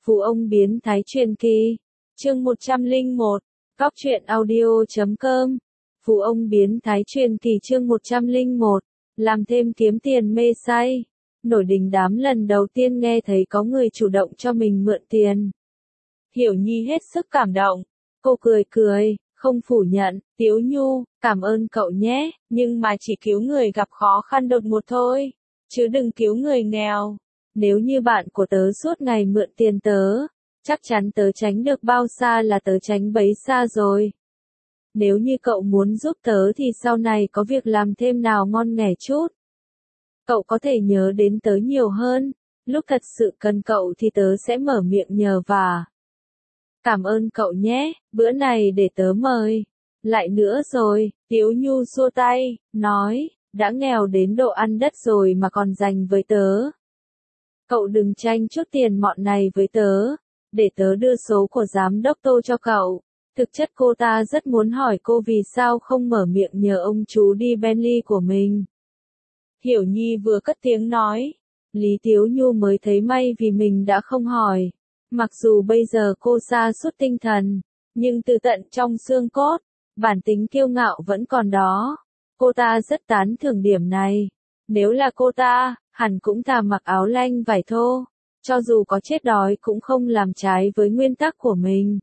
Phú ông biến thái truyền kỳ. Chương 101. Cóc truyện audio.com. Phú ông biến thái truyền kỳ chương 101. Làm thêm kiếm tiền mê say. Nổi đình đám lần đầu tiên nghe thấy có người chủ động cho mình mượn tiền. Hiểu Nhi hết sức cảm động. Cô cười cười, không phủ nhận, Tiếu Nhu, cảm ơn cậu nhé, nhưng mà chỉ cứu người gặp khó khăn đột ngột thôi, chứ đừng cứu người nghèo. Nếu như bạn của tớ suốt ngày mượn tiền tớ, chắc chắn tớ tránh được bao xa là tớ tránh bấy xa rồi. Nếu như cậu muốn giúp tớ thì sau này có việc làm thêm nào ngon nghẻ chút. Cậu có thể nhớ đến tớ nhiều hơn, lúc thật sự cần cậu thì tớ sẽ mở miệng nhờ vả. Cảm ơn cậu nhé, bữa này để tớ mời. Lại nữa rồi, Tiếu Nhu xua tay, nói, đã nghèo đến độ ăn đất rồi mà còn dành với tớ. Cậu đừng tranh chút tiền mọn này với tớ, để tớ đưa số của giám đốc Tô cho cậu. Thực chất cô ta rất muốn hỏi cô vì sao không mở miệng nhờ ông chú đi Bentley của mình. Hiểu Nhi vừa cất tiếng nói, Lý Tiếu Nhu mới thấy may vì mình đã không hỏi. Mặc dù bây giờ cô sa sút tinh thần, nhưng từ tận trong xương cốt, bản tính kiêu ngạo vẫn còn đó. Cô ta rất tán thưởng điểm này. Nếu là cô ta, hẳn cũng thà mặc áo lanh vải thô, cho dù có chết đói cũng không làm trái với nguyên tắc của mình.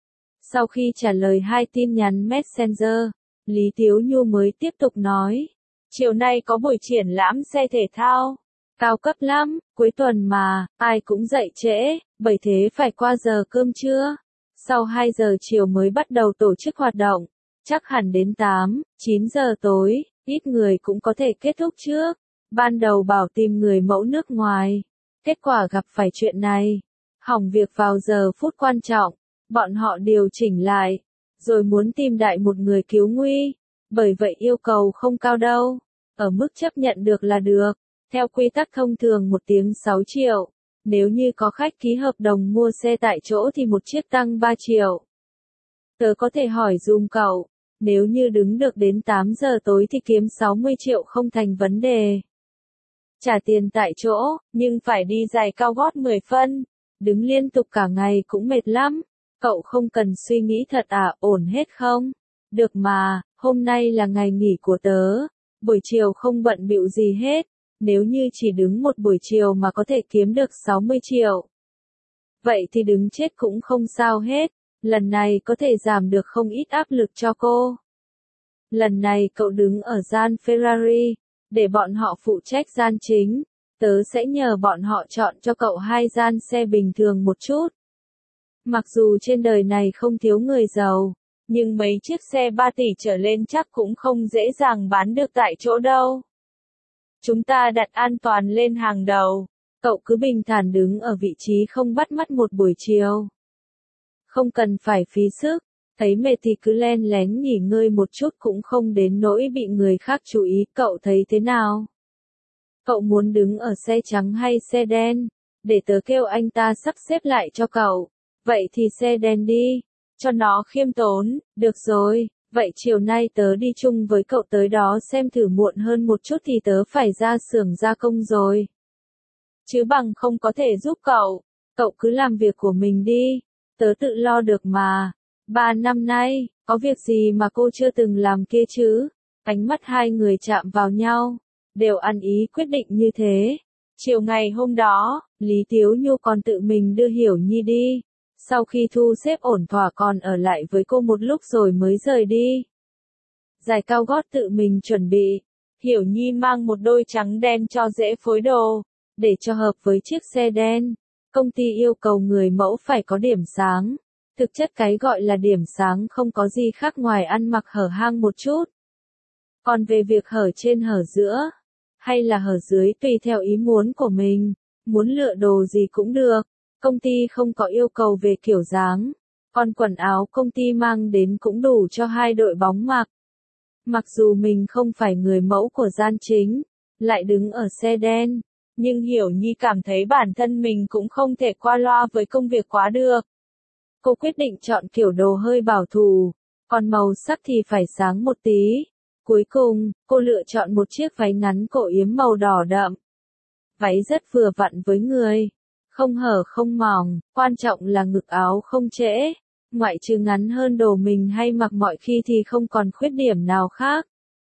Sau khi trả lời 2 tin nhắn Messenger, Lý Tiếu Nhu mới tiếp tục nói, chiều nay có buổi triển lãm xe thể thao. Cao cấp lắm, cuối tuần mà, ai cũng dậy trễ, bởi thế phải qua giờ cơm trưa. Sau 2 giờ chiều mới bắt đầu tổ chức hoạt động, chắc hẳn đến 8, 9 giờ tối, ít người cũng có thể kết thúc trước. Ban đầu bảo tìm người mẫu nước ngoài, kết quả gặp phải chuyện này. Hỏng việc vào giờ phút quan trọng, bọn họ điều chỉnh lại, rồi muốn tìm đại một người cứu nguy. Bởi vậy yêu cầu không cao đâu, ở mức chấp nhận được là được. Theo quy tắc thông thường 1 tiếng 6 triệu, nếu như có khách ký hợp đồng mua xe tại chỗ thì một chiếc tăng 3 triệu. Tớ có thể hỏi dùm cậu, nếu như đứng được đến 8 giờ tối thì kiếm 60 triệu không thành vấn đề. Trả tiền tại chỗ, nhưng phải đi giày cao gót 10 phân, đứng liên tục cả ngày cũng mệt lắm. Cậu không cần suy nghĩ thật à, ổn hết không? Được mà, hôm nay là ngày nghỉ của tớ, buổi chiều không bận bịu gì hết. Nếu như chỉ đứng một buổi chiều mà có thể kiếm được 60 triệu. Vậy thì đứng chết cũng không sao hết, lần này có thể giảm được không ít áp lực cho cô. Lần này cậu đứng ở gian Ferrari, để bọn họ phụ trách gian chính, tớ sẽ nhờ bọn họ chọn cho cậu 2 gian xe bình thường một chút. Mặc dù trên đời này không thiếu người giàu, nhưng mấy chiếc xe 3 tỷ trở lên chắc cũng không dễ dàng bán được tại chỗ đâu. Chúng ta đặt an toàn lên hàng đầu. Cậu cứ bình thản đứng ở vị trí không bắt mắt một buổi chiều. Không cần phải phí sức, thấy mệt thì cứ len lén nghỉ ngơi một chút cũng không đến nỗi bị người khác chú ý. Cậu thấy thế nào? Cậu muốn đứng ở xe trắng hay xe đen? Để tớ kêu anh ta sắp xếp lại cho cậu. Vậy thì xe đen đi, cho nó khiêm tốn. Được rồi. Vậy chiều nay tớ đi chung với cậu tới đó xem thử, muộn hơn một chút thì tớ phải ra xưởng gia công rồi. Chứ bằng không có thể giúp cậu, cậu cứ làm việc của mình đi, tớ tự lo được mà. 3 năm nay, có việc gì mà cô chưa từng làm kia chứ? Ánh mắt hai người chạm vào nhau, đều ăn ý quyết định như thế. Chiều ngày hôm đó, Lý Tiếu Nhu còn tự mình đưa Hiểu Nhi đi. Sau khi thu xếp ổn thỏa còn ở lại với cô một lúc rồi mới rời đi. Giày cao gót tự mình chuẩn bị. Hiểu Nhi mang một đôi trắng đen cho dễ phối đồ. Để cho hợp với chiếc xe đen, công ty yêu cầu người mẫu phải có điểm sáng. Thực chất cái gọi là điểm sáng không có gì khác ngoài ăn mặc hở hang một chút. Còn về việc hở trên hở giữa, hay là hở dưới tùy theo ý muốn của mình. Muốn lựa đồ gì cũng được. Công ty không có yêu cầu về kiểu dáng, còn quần áo công ty mang đến cũng đủ cho 2 đội bóng mặc. Mặc dù mình không phải người mẫu của gian chính, lại đứng ở xe đen, nhưng Hiểu Nhi cảm thấy bản thân mình cũng không thể qua loa với công việc quá được. Cô quyết định chọn kiểu đồ hơi bảo thủ, còn màu sắc thì phải sáng một tí. Cuối cùng, cô lựa chọn một chiếc váy ngắn cổ yếm màu đỏ đậm. Váy rất vừa vặn với người. không hở không mỏng, quan trọng là ngực áo không trễ, ngoại trừ ngắn hơn đồ mình hay mặc mọi khi thì không còn khuyết điểm nào khác.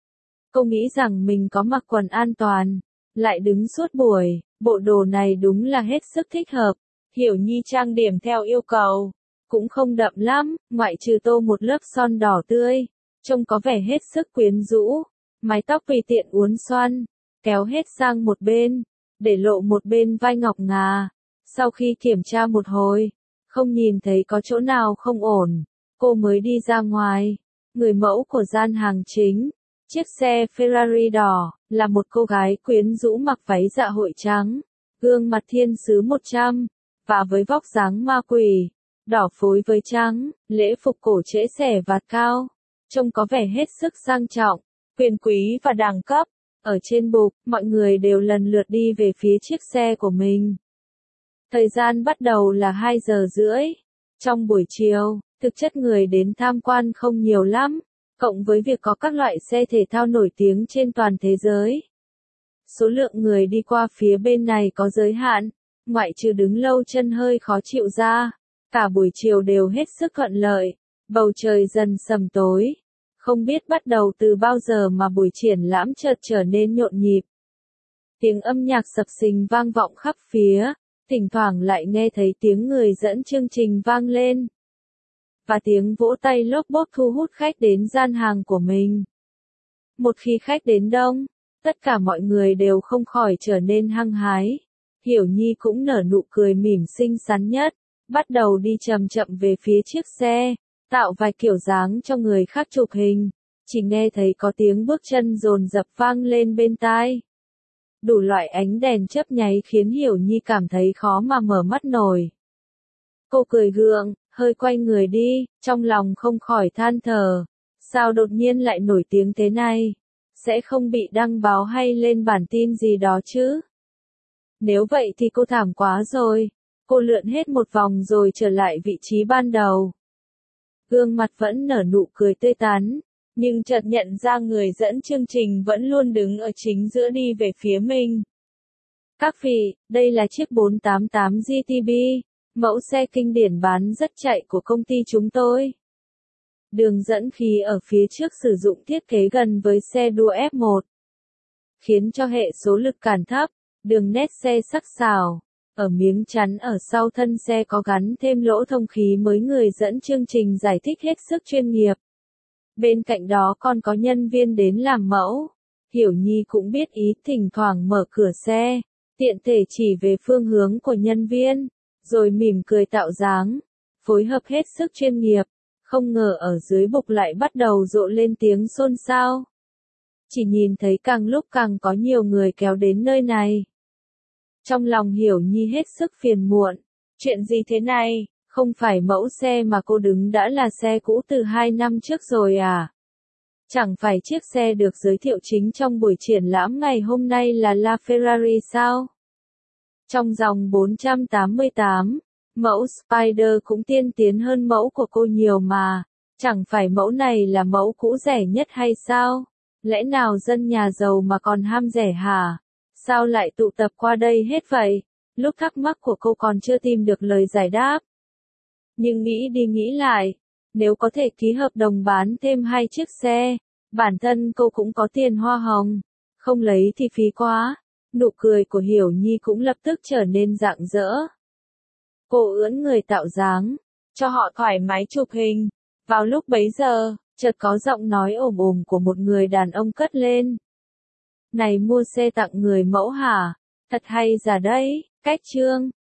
Cô nghĩ rằng mình có mặc quần an toàn, lại đứng suốt buổi, bộ đồ này đúng là hết sức thích hợp. Hiểu Nhi trang điểm theo yêu cầu, cũng không đậm lắm, ngoại trừ tô một lớp son đỏ tươi, trông có vẻ hết sức quyến rũ, mái tóc tùy tiện uốn xoăn, kéo hết sang một bên, để lộ một bên vai ngọc ngà. Sau khi kiểm tra một hồi, không nhìn thấy có chỗ nào không ổn, cô mới đi ra ngoài. Người mẫu của gian hàng chính, chiếc xe Ferrari đỏ, là một cô gái quyến rũ mặc váy dạ hội trắng, gương mặt thiên sứ 100, và với vóc dáng ma quỷ, đỏ phối với trắng, lễ phục cổ trễ xẻ vạt cao, trông có vẻ hết sức sang trọng, quyền quý và đẳng cấp. Ở trên bục, mọi người đều lần lượt đi về phía chiếc xe của mình. Thời gian bắt đầu là 2 giờ rưỡi. Trong buổi chiều, thực chất người đến tham quan không nhiều lắm, cộng với việc có các loại xe thể thao nổi tiếng trên toàn thế giới. Số lượng người đi qua phía bên này có giới hạn, ngoại trừ đứng lâu chân hơi khó chịu ra, cả buổi chiều đều hết sức thuận lợi, bầu trời dần sầm tối. Không biết bắt đầu từ bao giờ mà buổi triển lãm chợt trở nên nhộn nhịp. Tiếng âm nhạc sập sình vang vọng khắp phía, thỉnh thoảng lại nghe thấy tiếng người dẫn chương trình vang lên. Và tiếng vỗ tay lốp bốp thu hút khách đến gian hàng của mình. Một khi khách đến đông, tất cả mọi người đều không khỏi trở nên hăng hái. Hiểu Nhi cũng nở nụ cười mỉm xinh xắn nhất, bắt đầu đi chậm chậm về phía chiếc xe, tạo vài kiểu dáng cho người khác chụp hình. Chỉ nghe thấy có tiếng bước chân dồn dập vang lên bên tai. Đủ loại ánh đèn chớp nháy khiến Hiểu Nhi cảm thấy khó mà mở mắt nổi. Cô cười gượng, hơi quay người đi, trong lòng không khỏi than thở. Sao đột nhiên lại nổi tiếng thế này? Sẽ không bị đăng báo hay lên bản tin gì đó chứ? Nếu vậy thì cô thảm quá rồi. Cô lượn hết một vòng rồi trở lại vị trí ban đầu. Gương mặt vẫn nở nụ cười tươi tắn, nhưng chợt nhận ra người dẫn chương trình vẫn luôn đứng ở chính giữa đi về phía mình. Các vị, đây là chiếc 488 GTB, mẫu xe kinh điển bán rất chạy của công ty chúng tôi. Đường dẫn khí ở phía trước sử dụng thiết kế gần với xe đua F1, khiến cho hệ số lực cản thấp, đường nét xe sắc sảo. Ở miếng chắn ở sau thân xe có gắn thêm lỗ thông khí mới, người dẫn chương trình giải thích hết sức chuyên nghiệp. Bên cạnh đó còn có nhân viên đến làm mẫu. Hiểu Nhi cũng biết ý, thỉnh thoảng mở cửa xe, tiện thể chỉ về phương hướng của nhân viên, rồi mỉm cười tạo dáng, phối hợp hết sức chuyên nghiệp. Không ngờ ở dưới bục lại bắt đầu rộ lên tiếng xôn xao. Chỉ nhìn thấy càng lúc càng có nhiều người kéo đến nơi này. Trong lòng Hiểu Nhi hết sức phiền muộn. Chuyện gì thế này? Không phải mẫu xe mà cô đứng đã là xe cũ từ 2 năm trước rồi à? Chẳng phải chiếc xe được giới thiệu chính trong buổi triển lãm ngày hôm nay là La Ferrari sao? Trong dòng 488, mẫu Spider cũng tiên tiến hơn mẫu của cô nhiều mà. Chẳng phải mẫu này là mẫu cũ rẻ nhất hay sao? Lẽ nào dân nhà giàu mà còn ham rẻ hả? Sao lại tụ tập qua đây hết vậy? Lúc thắc mắc của cô còn chưa tìm được lời giải đáp. Nhưng nghĩ đi nghĩ lại, nếu có thể ký hợp đồng bán thêm 2 chiếc xe, bản thân cô cũng có tiền hoa hồng, không lấy thì phí quá. Nụ cười của Hiểu Nhi cũng lập tức trở nên rạng rỡ. Cô ưỡn người tạo dáng, cho họ thoải mái chụp hình. Vào lúc bấy giờ, chợt có giọng nói ồm ồm của một người đàn ông cất lên. Này, mua xe tặng người mẫu hả? Thật hay giả đấy, cách chương.